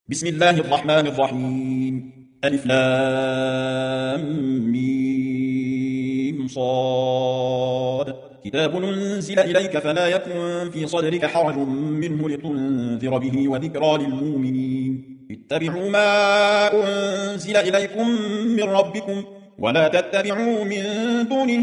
بسم الله الرحمن الرحيم ألف لام ميم صاد كتاب أنزل إليك فلا يكن في صدرك حرج منه لتنذر به وذكرى للمؤمنين اتبعوا ما أنزل إليكم من ربكم ولا تتبعوا من دونه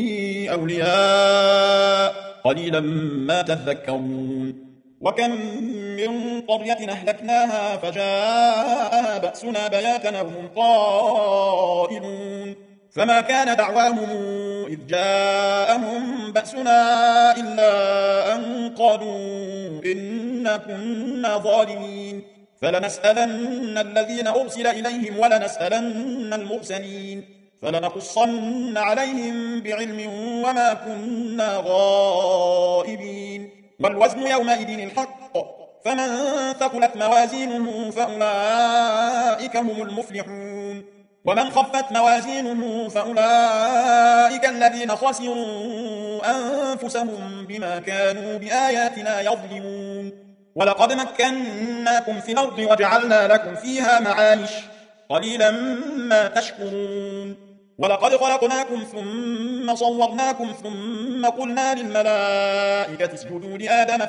أولياء قليلا ما تذكرون وكم من قرية أهلكناها فجاءها بأسنا بياتا وهم قائلون فما كان دعواهم إذ جاءهم بأسنا إلا أن قالوا إنا كنا ظالمين فلنسألن الذين أرسل إليهم ولنسألن المرسلين فلنقصن عليهم بعلم وما كنا غائبين والوزن يومئذ الحق فمن ثقلت موازينه فأولئك هم المفلحون ومن خفت موازينه فأولئك الذين خسروا أنفسهم بما كانوا بآياتنا يظلمون ولقد مكناكم في الأرض وجعلنا لكم فيها معايش قليلا ما تشكرون ولقد خلقناكم ثم صورناكم ثم قلنا للملائكة اسجدوا لآدم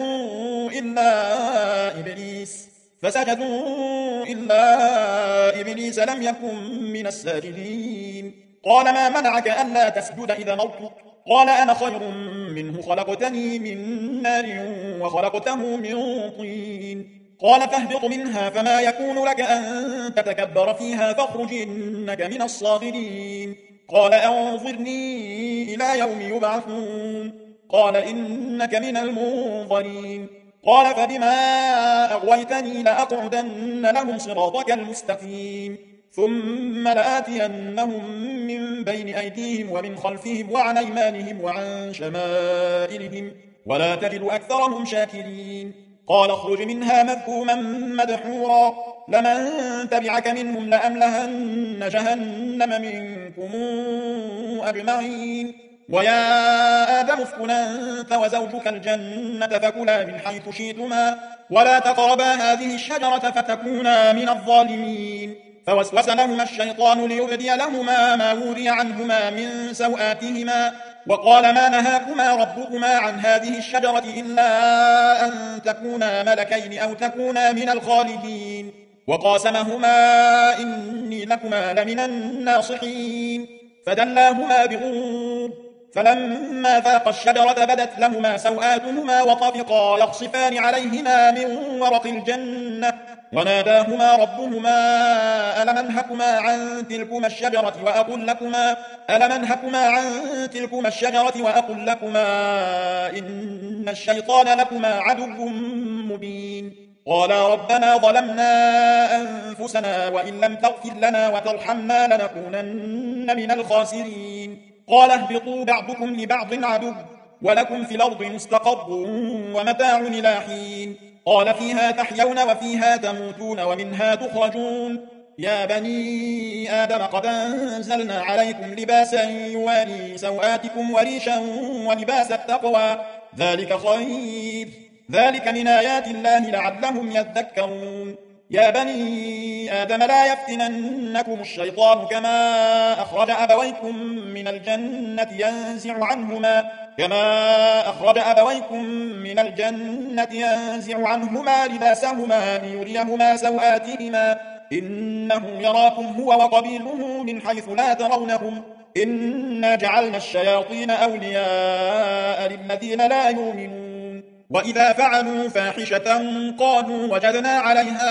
فسجدوا إلا إبليس لم يكن من الساجدين قال ما منعك ألا تسجد إذا مرت قال أنا خير منه خلقتني من نار وخلقته من طين قال فاهبط منها فما يكون لك أن تتكبر فيها فاخرج إنك من الصاغرين قال أنظرني إلى يوم يبعثون قال إنك من المنظرين قال فبما أغويتني لأقعدن لهم صراطك المستقيم ثم لآتينهم من بين أيديهم ومن خلفهم وعن أيمانهم وعن شمائلهم ولا تجد أكثرهم شاكرين قال اخرج منها مذكوما مدحورا لمن تبعك منهم لأملهن جهنم منكم أجمعين ويا آدم اسكن أنت وزوجك الجنة فكلا من حيث شئتما ولا تقربا هذه الشجرة فتكونا من الظالمين فوسوس لهما الشيطان ليبدي لهما ما وري عنهما من سوآتهما وقال ما نهاكما ربكما عن هذه الشجرة إلا أن تكونا ملكين أو تكونا من الخالدين وقاسمهما إني لكما لمن الناصحين فدلاهما بغرور فلما ذاقا الشجرة بدت لهما سوآتهما وطفقا يخصفان عليهما من ورق الجنة وناداهما ربهما ألم أنهكما عن تلكما الشجرة وأقل لكما إن الشيطان لكما عدو مبين قالا ربنا ظلمنا أنفسنا وإن لم تغفر لنا وترحمنا لنكونن من الخاسرين قال اهبطوا بعضكم لبعض عدو ولكم في الأرض مستقر ومتاع إلى حين قال فيها تحيون وفيها تموتون ومنها تخرجون يا بني آدم قد أنزلنا عليكم لباسا يواري سوآتكم وريشا ولباس التقوى ذلك خير ذلك من آيات الله لعلهم يذكرون يا بني آدم لا يفتننكم الشيطان كما أخرج أبويكم من الجنة ينزع عنهما لباسهما ليريهما سوآتهما إنه يراكم هو وقبيله من حيث لا ترونهم إنا جعلنا الشياطين أولياء للذين لا يؤمنون وإذا فعلوا فاحشة قالوا وجدنا عليها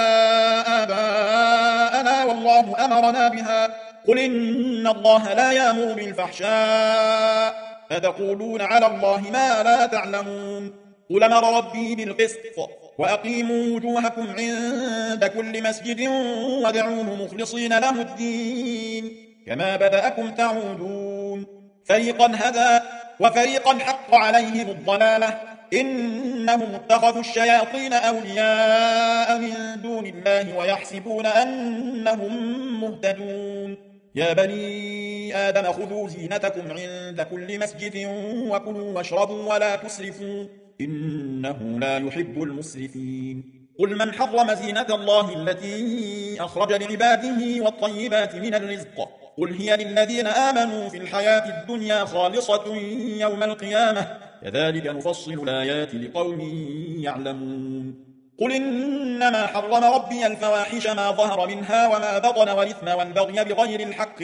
آباءنا والله أمرنا بها قل إن الله لا يأمر بالفحشاء أتقولون على الله ما لا تعلمون قل أمر ربي بالقسط وأقيموا وجوهكم عند كل مسجد وادعوه مخلصين له الدين كما بدأكم تعودون فريقا هدى وفريقا حق عليهم الضلالة إنهم اتخذوا الشياطين أولياء من دون الله ويحسبون أنهم مهتدون يا بني آدم خذوا زينتكم عند كل مسجد وكلوا واشربوا ولا تسرفوا إنه لا يحب المسرفين قل من حرم زينة الله التي أخرج لعباده والطيبات من الرزق قل هي للذين آمنوا في الحياة الدنيا خالصة يوم القيامة كذلك نفصل الآيات لقوم يعلمون قل إنما حرم ربي الفواحش ما ظهر منها وما بطن والإثم والبغي بغير الحق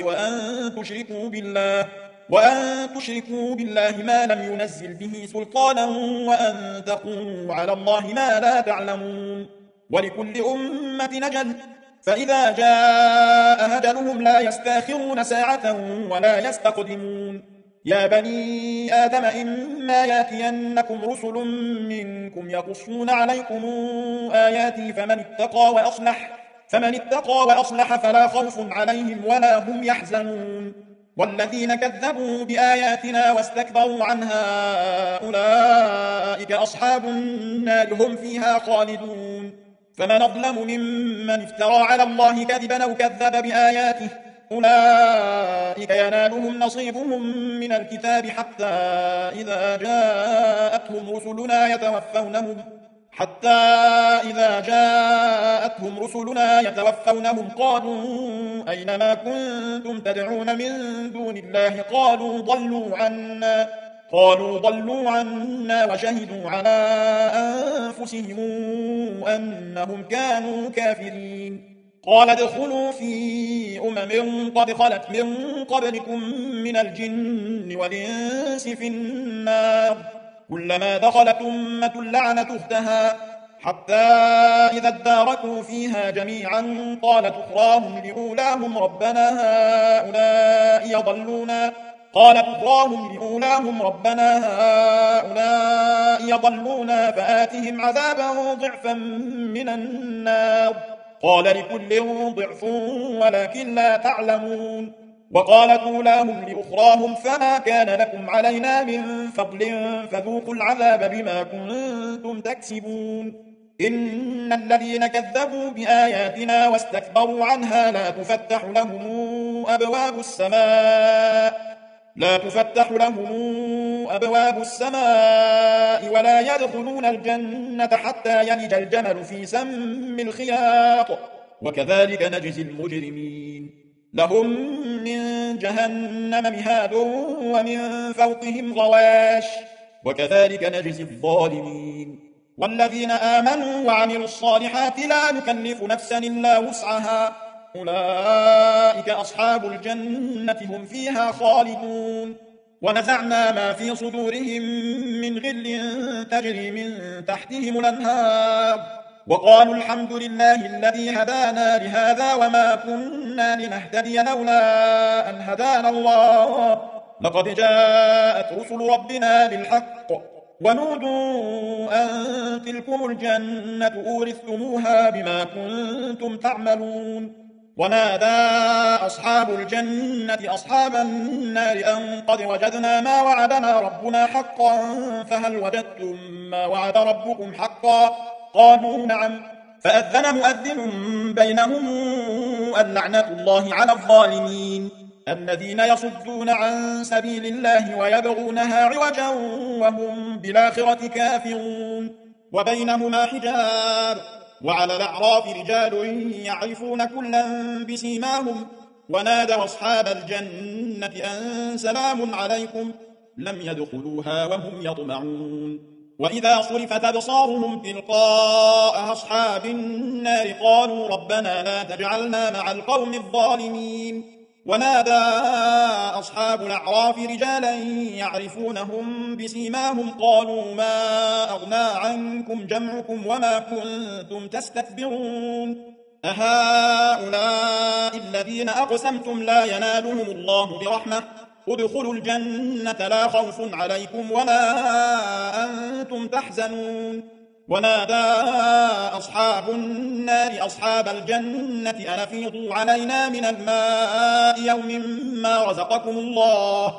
وأن تشركوا بالله ما لم ينزل به سلطانا وأن تقولوا على الله ما لا تعلمون ولكل أمة أجل فإذا جاء أجلهم لا يستاخرون ساعة ولا يستقدمون يا بني آدم إما ياتينكم رسل منكم يقصون عليكم آياتي فمن اتقى وأصلح فلا خوف عليهم ولا هم يحزنون والذين كذبوا بآياتنا واستكبروا عنها أولئك أصحاب النار هم فيها خالدون فمن أظلم ممن افترى على الله كذبا أو كذب بآياته أولئك ينالهم نصيبهم من الكتاب حتى إذا جاءتهم رسلنا يتوفونهم قالوا أين ما كنتم تدعون من دون الله قالوا ضلوا عنا وشهدوا على أنفسهم أنهم كانوا كافرين قال ادخلوا في قد خلت من قبلكم من الجن والإنس في النار كلما دخلت أمة لعنت أختها حتى إذا اداركوا فيها جميعا قالت أخراهم لأولاهم ربنا هؤلاء يضلونا فآتهم عذابا ضعفا من النار قال لكل ضعف ولكن لا تعلمون وقالت أولاهم لأخراهم فما كان لكم علينا من فضل فذوقوا العذاب بما كنتم تكسبون إن الذين كذبوا بآياتنا واستكبروا عنها لا تفتح لهم أبواب السماء ولا يدخلون الجنة حتى يلج الجمل في سم الخياط وكذلك نجزي المجرمين لهم من جهنم مهاد ومن فوقهم غواش وكذلك نجزي الظالمين والذين آمنوا وعملوا الصالحات لا نكلف نفسا إلا وسعها أولئك أصحاب الجنة هم فيها خالدون ونزعنا ما في صدورهم من غل تجري من تحتهم الأنهار وقالوا الحمد لله الذي هدانا لهذا وما كنا لنهتدي لولا أن هدانا الله لقد جاءت رسل ربنا بالحق ونودوا أن تلكم الجنة أورثتموها بما كنتم تعملون ونادى أصحاب الجنة أصحاب النار أن قد وجدنا ما وعدنا ربنا حقا فهل وجدتم ما وعد ربكم حقا قالوا نعم فأذن مؤذن بينهم اللعنة الله على الظالمين الذين يصدون عن سبيل الله ويبغونها عوجا وهم بالآخرة كافرون وبينهما حجاب وعلى الأعراف رجال يعرفون كلا بسيماهم ونادوا أصحاب الجنة أن سلام عليكم لم يدخلوها وهم يطمعون وإذا صرفت أبصارهم تلقاء أصحاب النار قالوا ربنا لا تجعلنا مع القوم الظالمين ونادى أصحاب الأعراف رجالا يعرفونهم بسيماهم قالوا ما أغنى عنكم جمعكم وما كنتم تستكبرون أهؤلاء الذين أقسمتم لا ينالهم الله برحمة ادخلوا الجنة لا خوف عليكم ولا أنتم تحزنون ونادى أصحاب النار أصحاب الجنة أن أفيضوا علينا من الماء يوم ما رزقكم الله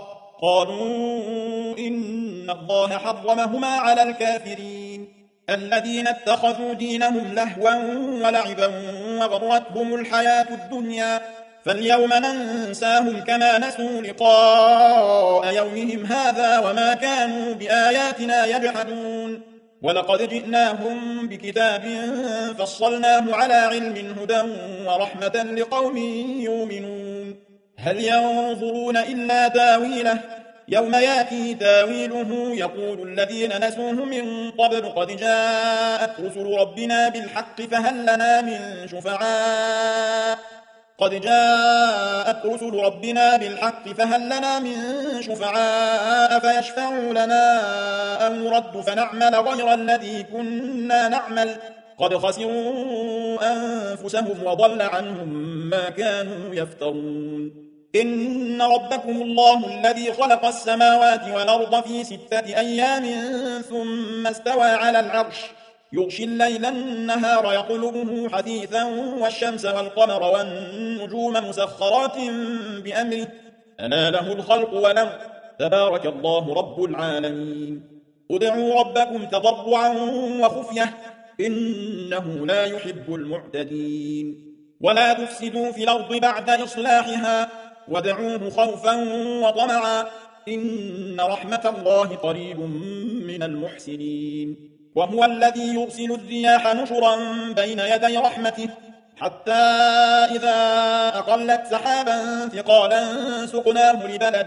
قالوا إن الله حرمهما على الكافرين الذين اتخذوا دينهم لهوا ولعبا وغرتهم الحياة الدنيا فاليوم ننساهم كما نسوا لقاء يومهم هذا وما كانوا بآياتنا يجحدون ولقد جئناهم بكتاب فصلناه على علم هدى ورحمة لقوم يؤمنون هل ينظرون إلا تاويله يوم يأتي تاويله يقول الذين نسوه من قبل قد جاءت رسل ربنا بالحق فهل لنا من شفعاء قد جاءت رسل ربنا بالحق فهل لنا من شفعاء فيشفعوا لنا أو نرد فنعمل غير الذي كنا نعمل قد خسروا أنفسهم وضل عنهم ما كانوا يفترون إن ربكم الله الذي خلق السماوات والأرض في 6 أيام ثم استوى على العرش يغشي الليل النهار يطلبه حثيثا والشمس والقمر والنجوم مسخرات بأمره ألا له الخلق والأمر تبارك الله رب العالمين ادعوا ربكم تضرعا وخفية إنه لا يحب المعتدين ولا تفسدوا في الأرض بعد إصلاحها وادعوه خوفا وطمعا إن رحمة الله قريب من المحسنين وهو الذي يرسل الرياح نشرا بين يدي رحمته حتى إذا أقلت سحابا ثقالا سقناه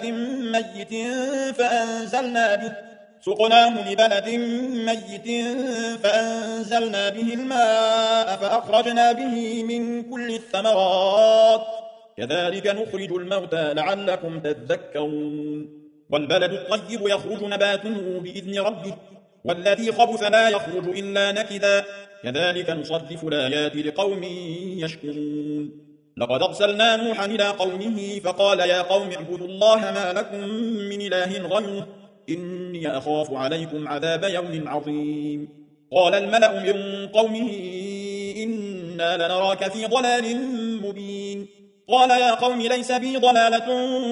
لبلد ميت فأنزلنا به الماء فأخرجنا به من كل الثمرات كذلك نخرج الموتى لعلكم تذكرون والبلد الطيب يخرج نباته بإذن ربه والذي خبث لا يخرج إلا نكدا كذلك نصرف الآيات لقوم يشكرون لقد أرسلنا نوحا إلى قومه فقال يا قوم اعبدوا الله ما لكم من إله غيره إني أخاف عليكم عذاب يوم عظيم قال الملأ من قومه إنا لنراك في ضلال مبين قال يا قوم ليس بي ضلالة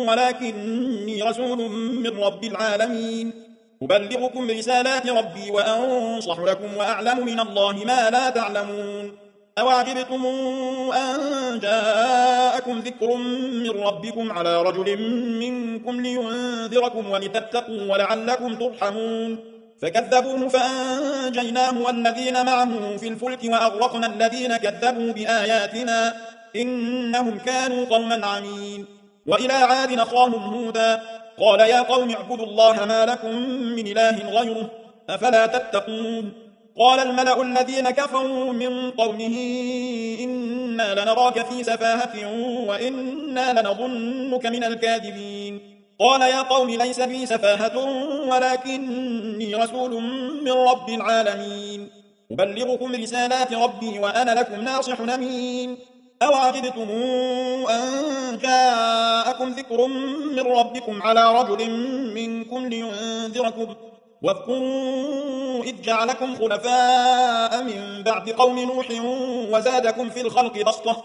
ولكني رسول من رب العالمين أبلغكم رسالات ربي وأنصح لكم وأعلم من الله ما لا تعلمون أوعجبتم أن جاءكم ذكر من ربكم على رجل منكم لينذركم ولتتقوا ولعلكم ترحمون فكذبوه فأنجيناه والذين معه في الفلك وأغرقنا الذين كذبوا بآياتنا إنهم كانوا قوما عمين وإلى عاد أخاهم هودا قال يا قوم اعبدوا الله ما لكم من إله غيره أفلا تتقون قال الملأ الذين كفروا من قومه إنا لنراك في سفاهة وإنا لنظنك من الكاذبين قال يا قوم ليس بي سفاهة ولكني رسول من رب العالمين أبلغكم رسالات ربي وأنا لكم ناصح أمين أوعجبتم أن جاءكم ذكر من ربكم على رجل منكم لينذركم واذكروا إذ جعلكم خلفاء من بعد قوم نوح وزادكم في الخلق بسطة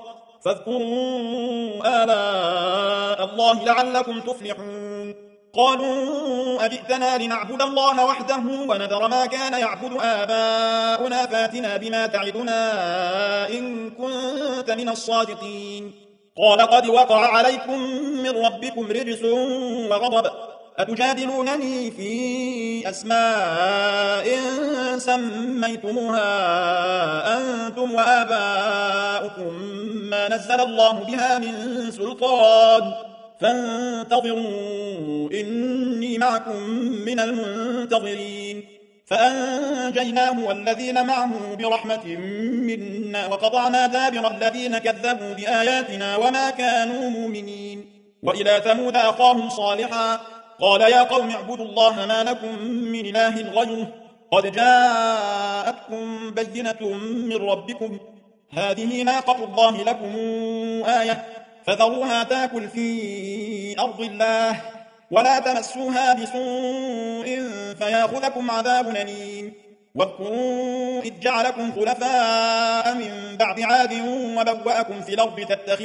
فاذكروا آلاء الله لعلكم تفلحون قالوا أجئتنا لنعبد الله وحده ونذر ما كان يعبد آباؤنا فاتنا بما تعدنا إن كنت من الصادقين قال قد وقع عليكم من ربكم رجس وغضب أتجادلونني في أسماء سميتموها أنتم وآباؤكم ما نزل الله بها من سلطان فانتظروا إني معكم من المنتظرين فأنجيناه والذين معه برحمة منا وقطعنا دابر الذين كذبوا بآياتنا وما كانوا مؤمنين وإلى ثمود أخاهم صالحا قال يا قوم اعبدوا الله ما لكم من إله غيره قد جاءتكم بينة من ربكم هذه ناقة الله لكم آية فذروها تاكل في أرض الله ولا تمسوها بسوء فياخذكم عذاب أليم واذكروا إذ جعلكم خلفاء من بعد عاد وبوأكم في الأرض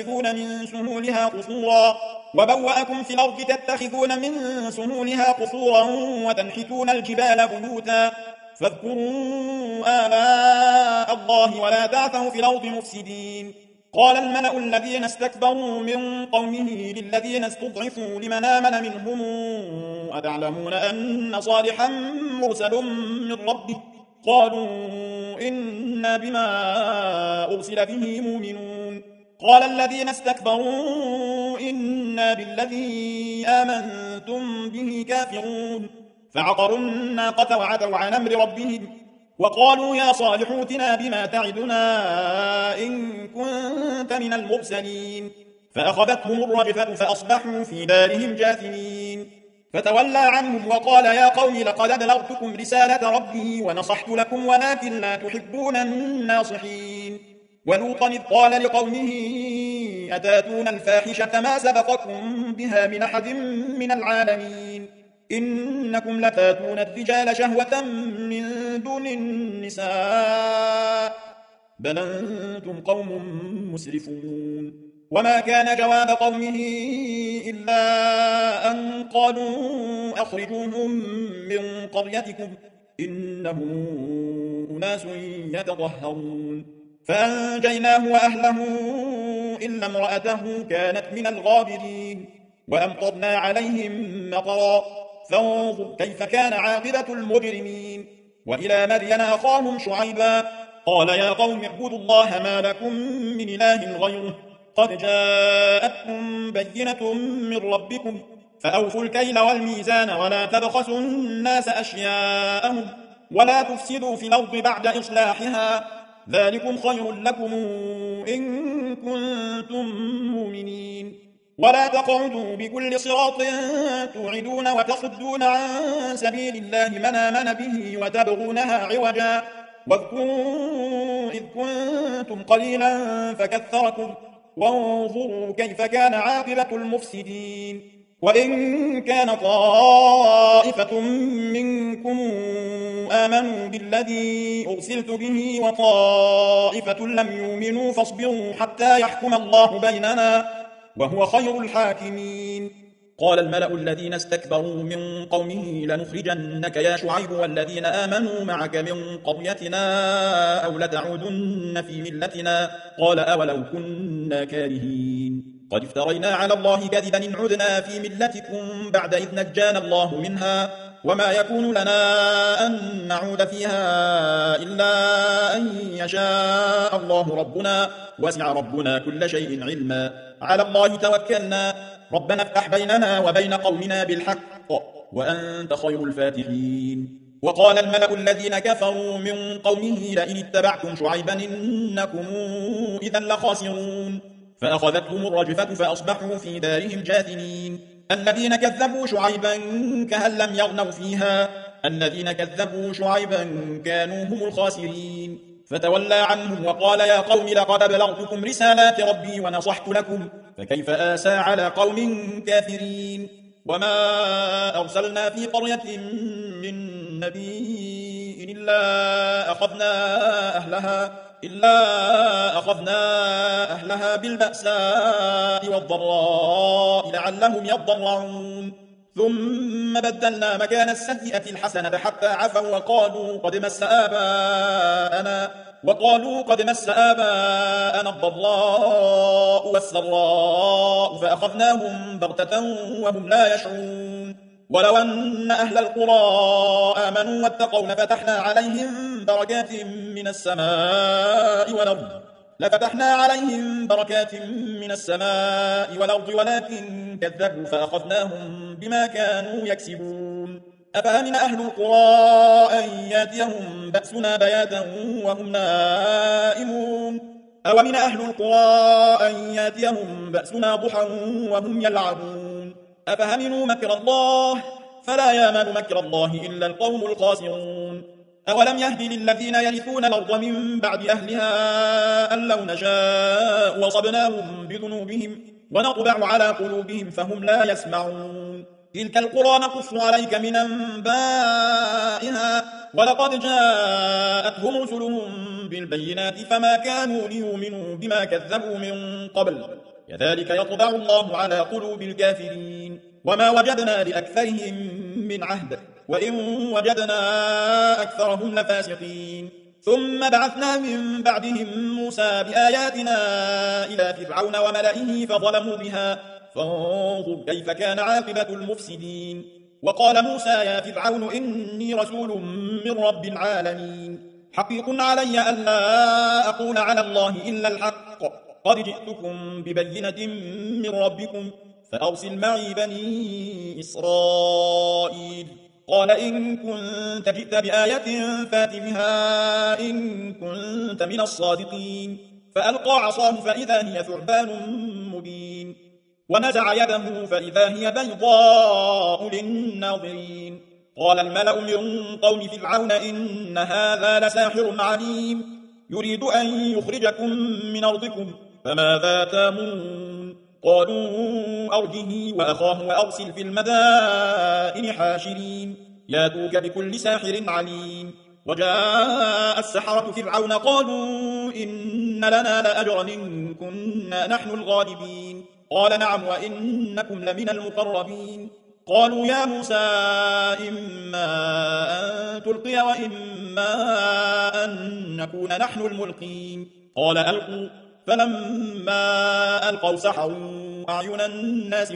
تتخذون من سهولها قصورا وتنحتون الجبال بيوتا فاذكروا آلاء الله ولا تعثوا في الأرض مفسدين قال الملأ الذين استكبروا من قومه للذين استضعفوا لمن آمن منهم أتعلمون أن صالحا مرسل من ربه قالوا إنا بما أرسل به مؤمنون قال الذين استكبروا إنا بالذي آمنتم به كافرون فعقروا الناقة وعتوا عن أمر ربهم وقالوا يا صالح ائتنا بما تعدنا إن كنت من المرسلين فأخذتهم الرجفة فأصبحوا في دارهم جاثمين فتولى عنهم وقال يا قوم لقد أبلغتكم رسالة ربي ونصحت لكم ولكن لا تحبون الناصحين ولوطا إذ قال لقومه أتاتون الفاحشة ما سبقكم بها من أحد من العالمين إنكم لتاتون الرجال شهوة من دون النساء بل أنتم قوم مسرفون وما كان جواب قومه إلا أن قالوا أخرجوهم من قريتكم إنهم أناس يتطهرون فأنجيناه وأهله إلا امرأته كانت من الغابرين وأمطرنا عليهم مطرا فانظر كيف كان عاقبة المجرمين وإلى مدين أخاهم شعيبا قال يا قوم اعبدوا الله ما لكم من إله غيره قد جاءتكم بينة من ربكم فأوفوا الكيل والميزان ولا تبخسوا الناس أشياءهم ولا تفسدوا في الأرض بعد إصلاحها ذلكم خير لكم إن كنتم مؤمنين ولا تقعدوا بكل صراط توعدون وتصدون عن سبيل الله من آمن به وتبغونها عوجا واذكروا إذ كنتم قليلا فكثركم وانظروا كيف كان عاقبة المفسدين وإن كان طائفة منكم آمنوا بالذي أرسلت به وطائفة لم يؤمنوا فاصبروا حتى يحكم الله بيننا وهو خير الحاكمين قال الملأ الذين استكبروا من قومه لنخرجنك يا شعيب والذين آمنوا معك من قريتنا أو لتعودن في ملتنا قال أولو كنا كارهين قد افترينا على الله كذبا إن عدنا في ملتكم بعد إذ نجانا الله منها وما يكون لنا أن نعود فيها إلا أن يشاء الله ربنا وسع ربنا كل شيء علما على الله توكلنا ربنا افتح بيننا وبين قومنا بالحق وأنت خير الفاتحين وقال الملأ الذين كفروا من قومه لئن اتبعتم شعيبا إنكم إذا لخاسرون فأخذتهم الرجفة فأصبحوا في دارهم جاثمين الذين كذبوا شعيبا كأن لم يغنوا فيها الذين كذبوا شعيبا كانوا هم الخاسرين فتولى عنهم وقال يا قوم لقد أبلغتكم رسالات ربي ونصحت لكم فكيف آسى على قوم كافرين وما أرسلنا في قرية من نبي إلا أخذنا أهلها بالبأساء والضراء لعلهم يضرعون ثم بدلنا مكان السيئة الحسنة حتى عفوا وقالوا قد مس آباءنا الضراء والسراء فأخذناهم بغتة وهم لا يشعرون ولو أن أهل القرى آمنوا واتقوا لفتحنا عليهم بركات من السماء والأرض ولكن كذبوا فأخذناهم بما كانوا يكسبون أفأمن أهل القرى أن يأتيهم بأسنا بياتا وهم نائمون أومن أهل القرى أن يأتيهم بأسنا ضحى وهم يلعبون أفأمنوا مكر الله فلا يأمن مكر الله إلا القوم الخاسرون أولم يهد للذين يرثون الأرض من بعد أهلها أن لو نشاء وصبناهم بذنوبهم ونطبع على قلوبهم فهم لا يسمعون تلك القرى نقص عليك من أنبائها ولقد جاءتهم رسلهم بالبينات فما كانوا ليؤمنوا بما كذبوا من قبل كذلك يطبع الله على قلوب الكافرين وما وجدنا لأكثرهم من عهد وإن وجدنا أكثرهم لفاسقين ثم بعثنا من بعدهم موسى بآياتنا إلى فرعون وملئه فظلموا بها فانظر كيف كان عاقبة المفسدين وقال موسى يا فرعون إني رسول من رب العالمين حقيق علي ألا أقول على الله إلا الحق قد جئتكم ببينة من ربكم فأرسل معي بني إسرائيل قال إن كنت جئت بآية فات بها إن كنت من الصادقين فألقى عصاه فإذا هي ثعبان مبين ونزع يده فإذا هي بيضاء للناظرين قال الملأ من قوم فرعون إن هذا لساحر عليم يريد أن يخرجكم من أرضكم فماذا تامرون قالوا أرجه وأخاه وأرسل في المدائن حاشرين ياتوك بكل ساحر عليم وجاء السحرة فرعون قالوا إن لنا لأجرا إن كنا نحن الغالبين قال نعم وإنكم لمن المقربين قالوا يا موسى إما أن تلقي وإما أن نكون نحن الملقين قال ألقوا فلما ألقوا سحروا أعين الناس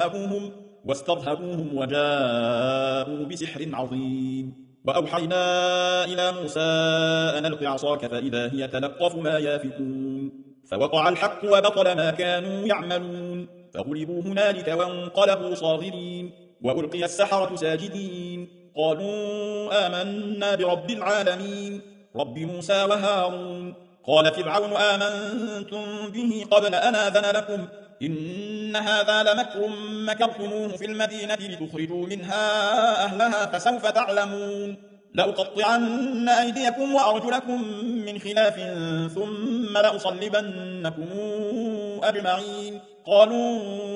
واسترهبوهم وجاءوا بسحر عظيم وأوحينا إلى موسى أن ألق عصاك فإذا هي تلقف ما يافكون فوقع الحق وبطل ما كانوا يعملون فغلبوا هنالك وانقلبوا صاغرين وألقي السحرة ساجدين قالوا آمنا برب العالمين رب موسى وهارون قال فرعون آمنتم به قبل أن آذن لكم إن هذا لمكر مكرتموه في المدينة لتخرجوا منها أهلها فسوف تعلمون لأقطعن أيديكم وأرجلكم من خلاف ثم لأصلبنكم أجمعين قالوا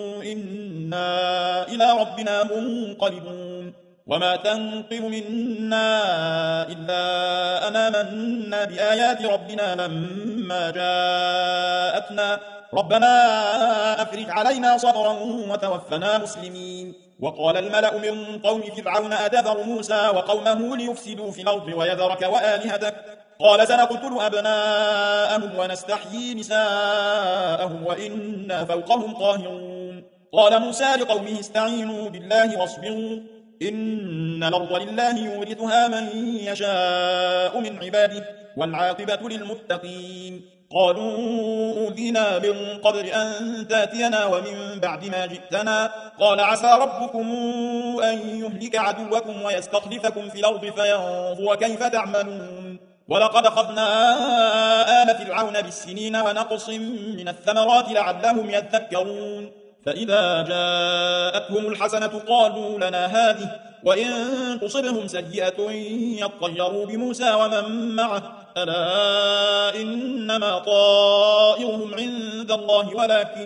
إنا إلى ربنا منقلبون وما تنقم منا إلا أن آمنا بآيات ربنا لما جاءتنا ربنا أفرج علينا صبرا وتوفنا مسلمين وقال الملأ من قوم فرعون أتذر موسى وقومه ليفسدوا في الأرض ويذرك وآلهتك قال سنقتل أبناءهم ونستحيي نساءهم وإنا فوقهم قاهرون قال موسى لقومه استعينوا بالله واصبروا إن الأرض لله يورثها من يشاء من عباده والعاقبة للمتقين قالوا أوذينا من قبل أن تاتينا ومن بعد ما جئتنا قال عسى ربكم أن يهلك عدوكم ويستخلفكم في الأرض فينظر كيف تعملون ولقد أخذنا آل فرعون بالسنين ونقص من الثمرات لعلهم يذكرون فإذا جاءتهم الحسنة قالوا لنا هذه وإن تصبهم سيئة يطيروا بموسى ومن معه ألا إنما طائرهم عند الله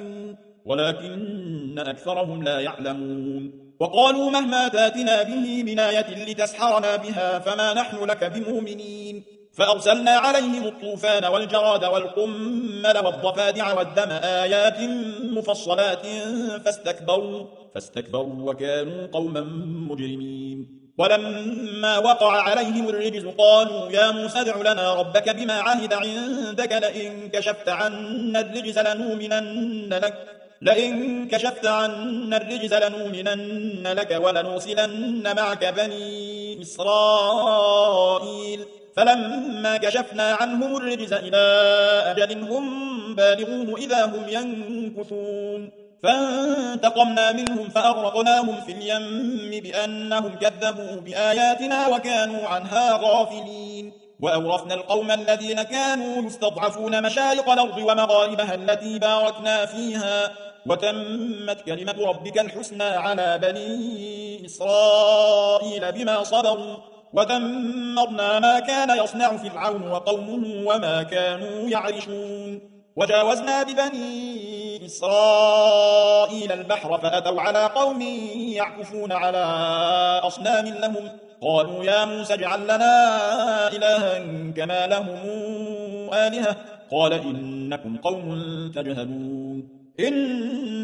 ولكن أكثرهم لا يعلمون وقالوا مهما تاتنا به من آية لتسحرنا بها فما نحن لك بمؤمنين فأرسلنا عليهم الطوفان والجراد والقمل والضفادع والدم آيات مفصلات فاستكبروا وكانوا قوما مجرمين ولما وقع عليهم الرجز قالوا يا موسى ادع لنا ربك بما عهد عندك لئن كشفت عنا الرجز لنؤمنن لك ولنرسلن معك بني إسرائيل فلما كشفنا عنهم الرجز إلى أجل هم بالغوه إذا هم ينكثون فانتقمنا منهم فأغرقناهم في اليم بأنهم كذبوا بآياتنا وكانوا عنها غافلين وأورثنا القوم الذين كانوا يستضعفون مشارق الأرض ومغاربها التي باركنا فيها وتمت كلمة ربك الحسنى على بني إسرائيل بما صبروا ودمرنا ما كان يصنع فرعون وقومه وما كانوا يعرشون وجاوزنا ببني إسرائيل البحر فأتوا على قوم يعكفون على أصنام لهم قالوا يا موسى اجعل لنا إلها كما لهم آلهة قال إنكم قوم تجهلون إن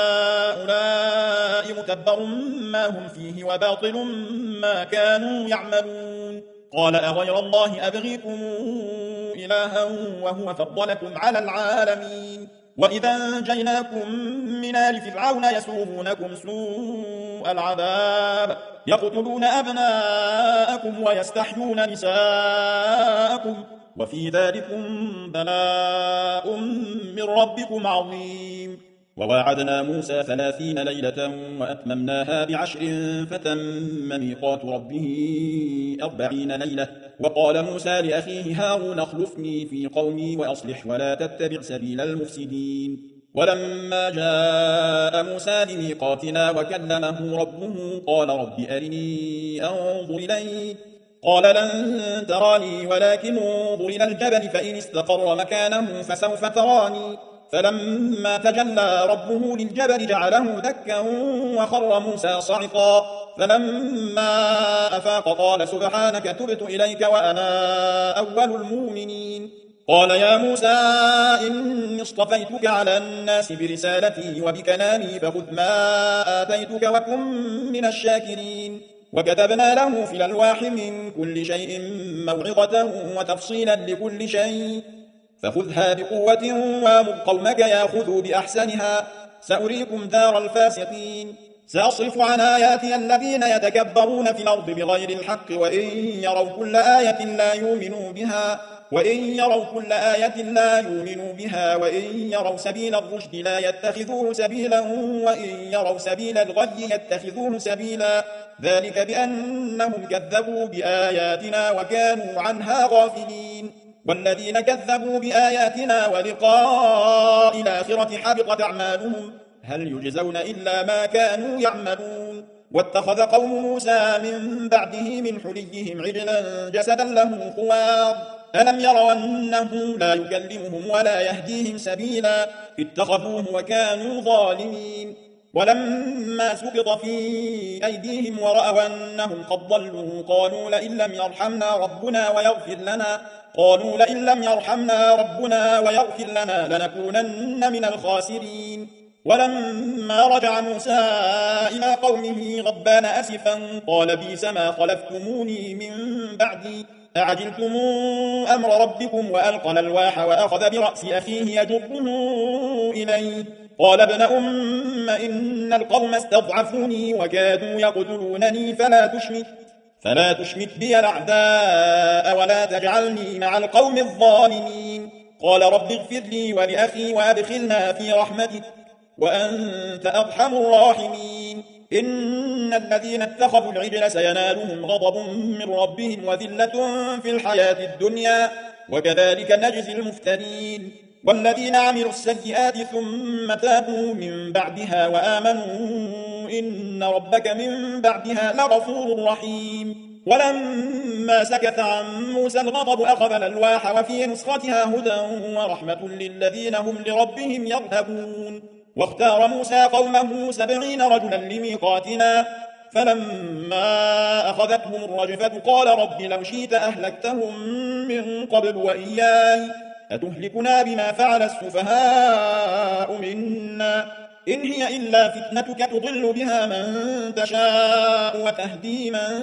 هؤلاء متبر ما هم فيه وباطل ما كانوا يعملون قال أغير الله أبغيكم إلها وهو فضلكم على العالمين وإذا أنجيناكم من آل فرعون يسومونكم سوء العذاب يقتلون أبناءكم ويستحيون نساءكم وفي ذلكم بلاء من ربكم عظيم. وواعدنا موسى 30 ليلة وأتممناها ب10 فتم ميقات ربه 40 ليلة. وقال موسى لأخيه هارون اخلفني في قومي وأصلح ولا تتبع سبيل المفسدين. ولما جاء موسى لميقاتنا وكلمه ربه قال رب أرني أنظر إليك قال لن تراني ولكن انظر إلى الجبل فإن استقر مكانه فسوف تراني. فلما تجلى ربه للجبل جعله دكا وخر موسى صعقا. فلما أفاق قال سبحانك تبت إليك وأنا أول المؤمنين. قال يا موسى إني اصطفيتك على الناس برسالتي وبكلامي فخذ ما آتيتك وكن من الشاكرين. وكتبنا له في الألواح من كل شيء موعظة وتفصيلا لكل شيء فخذها بقوة وامر قومك ياخذوا بأحسنها سأريكم دار الفاسقين. سأصرف عن آياتي الذين يتكبرون في الأرض بغير الحق وإن يروا كل آية لا يؤمنوا بها وإن يروا سبيل الرشد لا يتخذوه سبيلا وإن يروا سبيل الغي يتخذوه سبيلا ذلك بأنهم كذبوا بآياتنا وكانوا عنها غافلين. والذين كذبوا بآياتنا ولقاء الآخرة حبطت أعمالهم هل يجزون إلا ما كانوا يعملون. واتخذ قوم موسى من بعده من حليهم عجلا جسدا له خوار ألم يروا أنه لا يكلمهم ولا يهديهم سبيلا اتخذوه وكانوا ظالمين. ولما سقط في أيديهم ورأوا أنهم قد ضلوا قالوا لئن لم يرحمنا ربنا ويغفر لنا لنكونن من الخاسرين. ولما رجع موسى إلى قومه غضبان أسفا قال بئس ما خلفتموني من بعدي أعجلتم أمر ربكم وألقى الألواح وأخذ برأس أخيه يجره إليه قال ابن إن القوم استضعفوني وكادوا يقتلونني فلا تشمت بي الأعداء ولا تجعلني مع القوم الظالمين. قال رب اغفر لي ولأخي وأدخلنا في رحمتك وأنت أرحم الراحمين. إن الذين اتخذوا العجل سينالهم غضب من ربهم وذلة في الحياة الدنيا وكذلك نجزي المفترين. والذين عملوا السيئات ثم تابوا من بعدها وآمنوا إن ربك من بعدها لغفور رحيم. ولما سكت عن موسى الغضب أخذ الألواح وفي نسختها هدى ورحمة للذين هم لربهم يرهبون. واختار موسى قومه 70 رجلا لميقاتنا فلما أخذتهم الرجفة قال رب لو شئت أهلكتهم من قبل وإياي أتهلكنا بما فعل السفهاء منا إن هي إلا فتنتك تضل بها من تشاء وتهدي من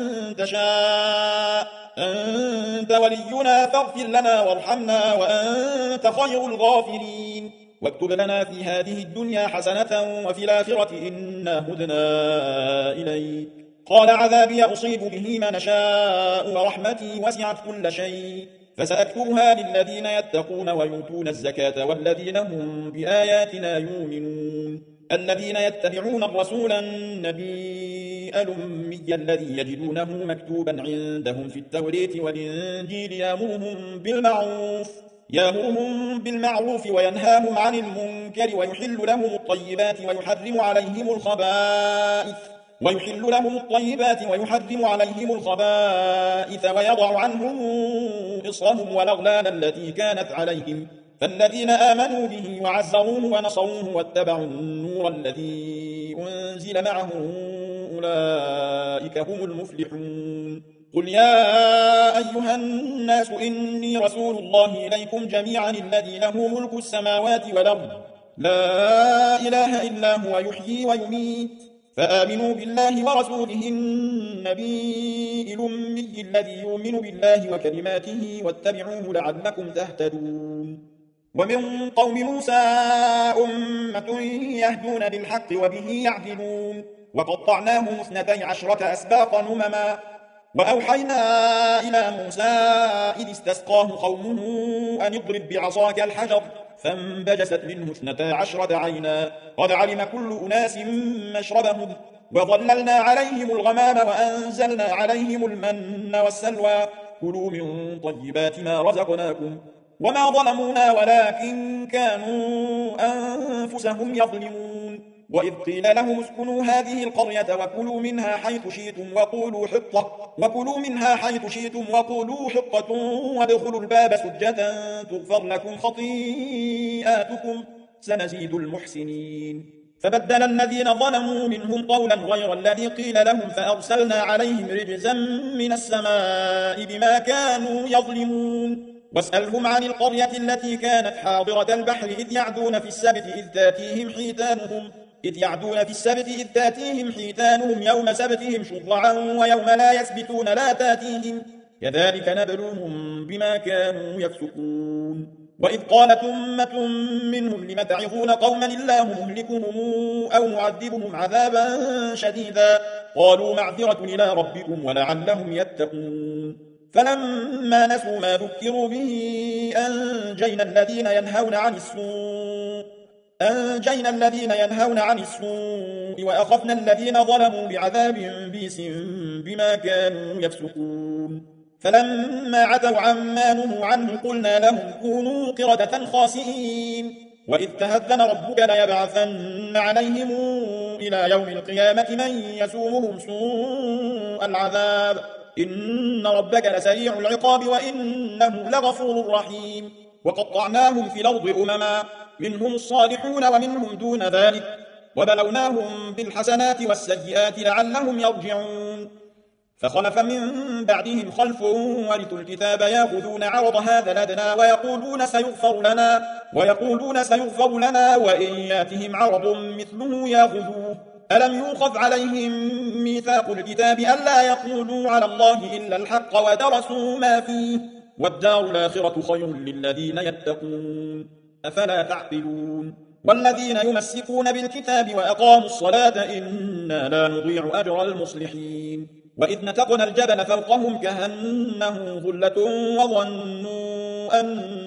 تشاء أنت ولينا فاغفر لنا وارحمنا وأنت خير الغافرين. واكتب لنا في هذه الدنيا حسنة وفي الآخرة إنا هدنا إليك. قال عذابي أصيب به ما نشاء ورحمتي وسعت كل شيء فسأكتبها للذين يتقون ويؤتون الزكاة والذين هم بآياتنا يؤمنون. الذين يتبعون الرسول النبي الأمي الذي يجدونه مكتوبا عندهم في التوراة والإنجيل يأمرهم بالمعروف وينهاهم عن المنكر ويحل لهم الطيبات ويحرم عليهم الخبائث ويضع عنهم إصرهم والأغلال التي كانت عليهم فالذين آمنوا به وعزروه ونصروه واتبعوا النور الذي أنزل معه أولئك هم المفلحون. قل يا أيها الناس إني رسول الله إليكم جميعا الذي له ملك السماوات والأرض لا إله إلا هو يحيي ويميت فآمنوا بالله ورسوله النبي الأمي الذي يؤمن بالله وكلماته واتبعوه لعلكم تهتدون. ومن قوم موسى أمة يهدون بالحق وبه يعدلون وقطعناهم 12 أسباطا أمما وأوحينا إلى موسى إذ استسقاه قومه أن اضرب بعصاك الحجر فانبجست منه 12 عينا قد علم كل أناس مشربهم وظللنا عليهم الغمام وأنزلنا عليهم المن والسلوى كلوا من طيبات ما رزقناكم وما ظلمونا ولكن كانوا أنفسهم يظلمون وإذ قيل لهم اسكنوا هذه القرية وكلوا منها حيث شئتم وقولوا حطة وادخلوا الباب سجدا تغفر لكم خطيئاتكم سنزيد المحسنين فبدل الذين ظلموا منهم قولا غير الذي قيل لهم فأرسلنا عليهم رجزا من السماء بما كانوا يظلمون واسألهم عن القرية التي كانت حاضرة البحر إذ يعدون في السبت إذ تاتيهم حيتانهم يوم سبتهم شرعا ويوم لا يسبتون لا تاتيهم كذلك نبلوهم بما كانوا يفسقون وإذ قالت أمة منهم لم تعظون قوما الله مهلكهم أو معذبهم عذابا شديدا قالوا معذرة إلى ربكم ولعلهم يتقون فلما نسوا ما ذكروا به أنجينا الذين ينهون عن السوء وأخذنا الذين ظلموا بعذاب بئس بما كانوا يفسقون فلما عتوا عما نهوا عنه قلنا لهم كونوا قردة خاسئين وإذ تهذن ربك ليبعثن عليهم إلى يوم القيامة من يسومهم سوء العذاب إن ربك لسريع العقاب وإنه لغفور رحيم وقطعناهم في الأرض أمما منهم الصالحون ومنهم دون ذلك وبلوناهم بالحسنات والسيئات لعلهم يرجعون فخلف من بعدهم خلف ورثوا الكتاب يأخذون عرض هذا الأدنى ويقولون سيغفر لنا وإن ياتهم عرض مثله يأخذوه ألم يؤخذ عليهم ميثاق الكتاب ألا يقولوا على الله إلا الحق ودرسوا ما فيه والدار الآخرة خير للذين يتقون أفلا تعقلون والذين يمسكون بالكتاب وأقاموا الصلاة إنا لا نضيع أجر المصلحين وإذ نتقنا الجبل فوقهم كأنه ظلة وظنوا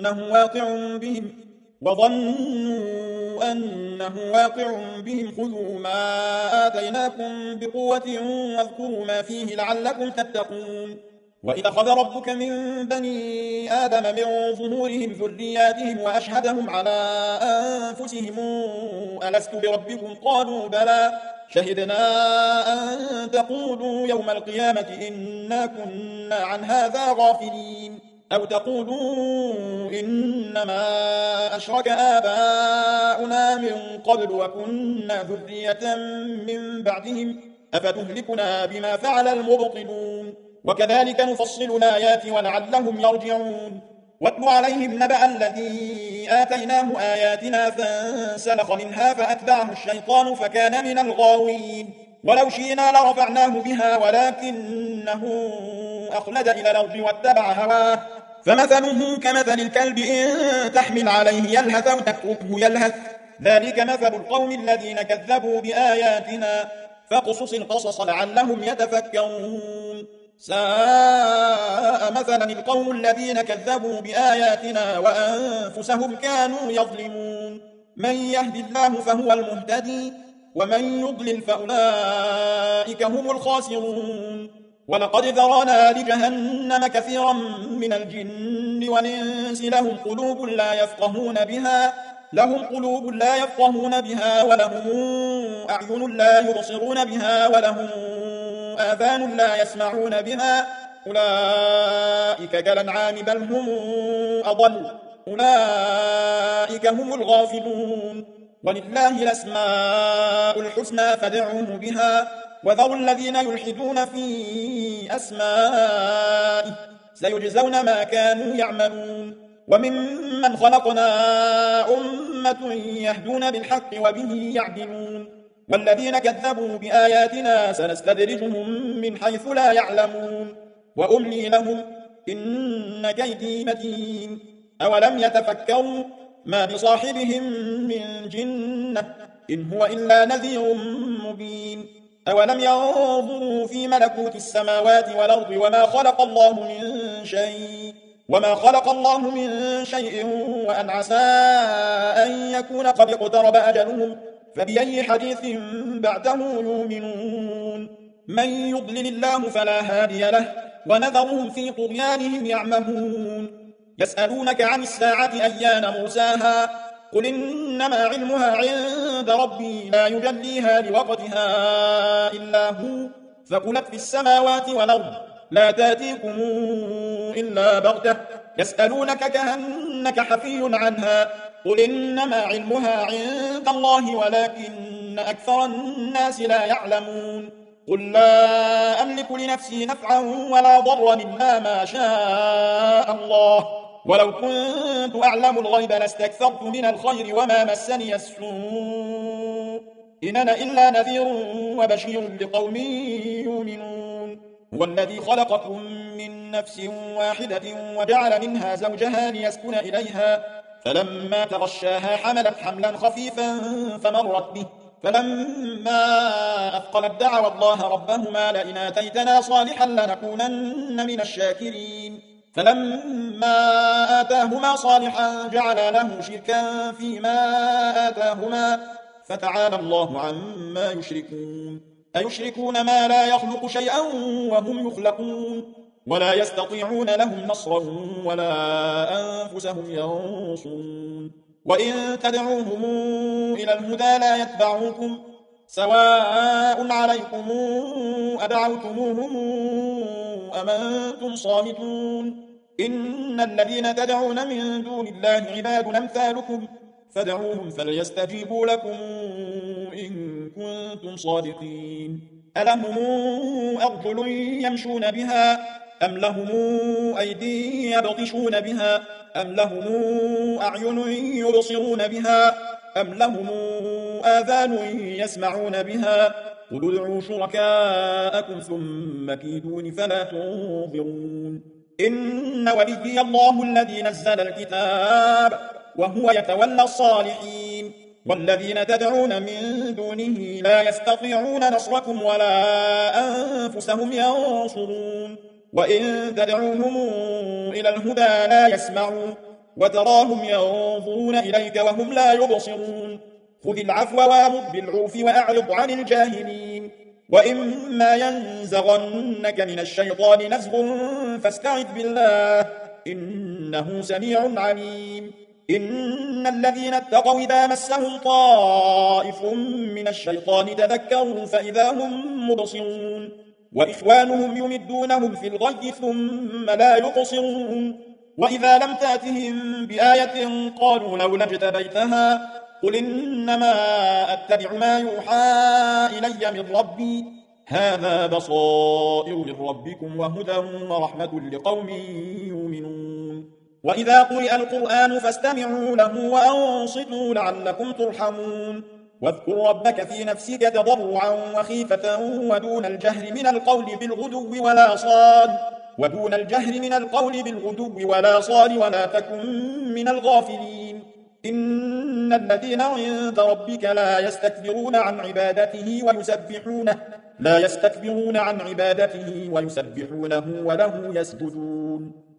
أنه واقع بهم خذوا ما آتيناكم بقوة واذكروا ما فيه لعلكم تتقون وإذ أخذ ربك من بني آدم من ظهورهم ذرياتهم وأشهدهم على أنفسهم ألست بربكم قالوا بلى شهدنا أن تقولوا يوم القيامة إنا كنا عن هذا غافلين أو تقولوا إنما أشرك آباؤنا من قبل وكنا ذرية من بعدهم أفتهلكنا بما فعل المبطلون وكذلك نفصل الآيات ولعلهم يرجعون واتل عليهم نبأ الذي آتيناه آياتنا فانسلخ منها فأتبعه الشيطان فكان من الغاوين ولو شئنا لرفعناه بها ولكنه أخلد إلى الأرض واتبع هواه فمثله كمثل الكلب إن تحمل عليه يلهث أو تتركه يلهث ذلك مثل القوم الذين كذبوا بآياتنا فاقصص القصص لعلهم يتفكرون ساء مثلا القوم الذين كذبوا بآياتنا وأنفسهم كانوا يظلمون من يهد الله فهو المهتدي ومن يضلل فأولئك هم الخاسرون ولقد ذرانا لجهنم كثيرا من الجن والإنس لهم قلوب لا يفقهون بها ولهم أعين لا يبصرون بها ولهم آذان لا يسمعون بها أولئك كالأنعام بل هم أضل أولئك هم الغافلون ولله الأسماء الحسنى فادعوه بها وذروا الذين يلحدون في أسمائه سيجزون ما كانوا يعملون وممن خلقنا أمة يهدون بالحق وبه يعدلون والذين كذبوا بآياتنا سنستدرجهم من حيث لا يعلمون وأملي لهم إن كيدي متين أولم يتفكروا ما بصاحبهم من جنة إن هو إلا نذير مبين أولم ينظروا في ملكوت السماوات والأرض وما خلق الله من شيء وأن عسى أن يكون قد اقترب أجلهم فبأي حديث بعده يؤمنون من يضلل الله فلا هادي له ونذرهم في طغيانهم يعمهون يسألونك عن الساعة أيان مرساها قل إنما علمها عند ربي لا يجليها لوقتها إلا هو ثقلت في السماوات والأرض لا تاتيكم إلا بغتة يسألونك كأنك حفي عنها قل إنما علمها عند الله ولكن أكثر الناس لا يعلمون قل لا أملك لنفسي نفعا ولا ضرا إلا ما شاء الله ولو كنت أعلم الغيب لاستكثرت من الخير وما مسني السوء إن أنا إلا نذير وبشير لقوم يؤمنون هو الذي خلقكم من نفس واحدة وجعل منها زوجها ليسكن إليها فلما تغشاها حملت حملا خفيفا فمرت به فلما أثقلت دعوا الله ربهما لئن آتيتنا صالحا لنكونن من الشاكرين فلما آتاهما صالحا جعل له شركا فيما آتاهما فتعالى الله عما يشركون أيشركون ما لا يخلق شيئا وهم يخلقون ولا يستطيعون لهم نصرا ولا أنفسهم ينصرون وإن تدعوهم إلى الهدى لا يتبعوكم سواء عليكم أدعوتموهم أم أنتم صامتون إن الذين تدعون من دون الله عباد أمثالكم فادعوهم فليستجيبوا لكم إن كنتم صادقين ألهم أرجل يمشون بها أم لهم أيدي يبطشون بها أم لهم أعين يبصرون بها أم لهم آذان يسمعون بها قل ادعوا شركاءكم ثم كيدون فلا تنظرون إن وليي الله الذي نزل الكتاب وهو يتولى الصالحين والذين تدعون من دونه لا يستطيعون نصركم ولا أنفسهم ينصرون وإن تدعوهم إلى الهدى لا يسمعون وتراهم ينظرون إليك وهم لا يبصرون خذ العفو وامر بالعرف وأعرض عن الجاهلين وإما ينزغنك من الشيطان نزغ فاستعذ بالله إنه سميع عليم إن الذين اتقوا إذا مسهم طائف من الشيطان تذكروا فإذا هم مبصرون وإخوانهم يمدونهم في الغي ثم لا يقصرون وإذا لم تأتهم بآية قالوا لولا اجتبيتها قل إنما أتبع ما يوحى إلي من ربي هذا بصائر من ربكم وهدى ورحمة لقوم يؤمنون وإذا قرئ القرآن فاستمعوا له وأنصتوا لعلكم ترحمون واذكر ربك في نفسك تضرعا وخيفة ودون الجهر من القول بالغدو ولا صال ولا تكن من الغافلين إن الذين عند ربك لا يستكبرون عن عبادته ويسبحونه وله يسجدون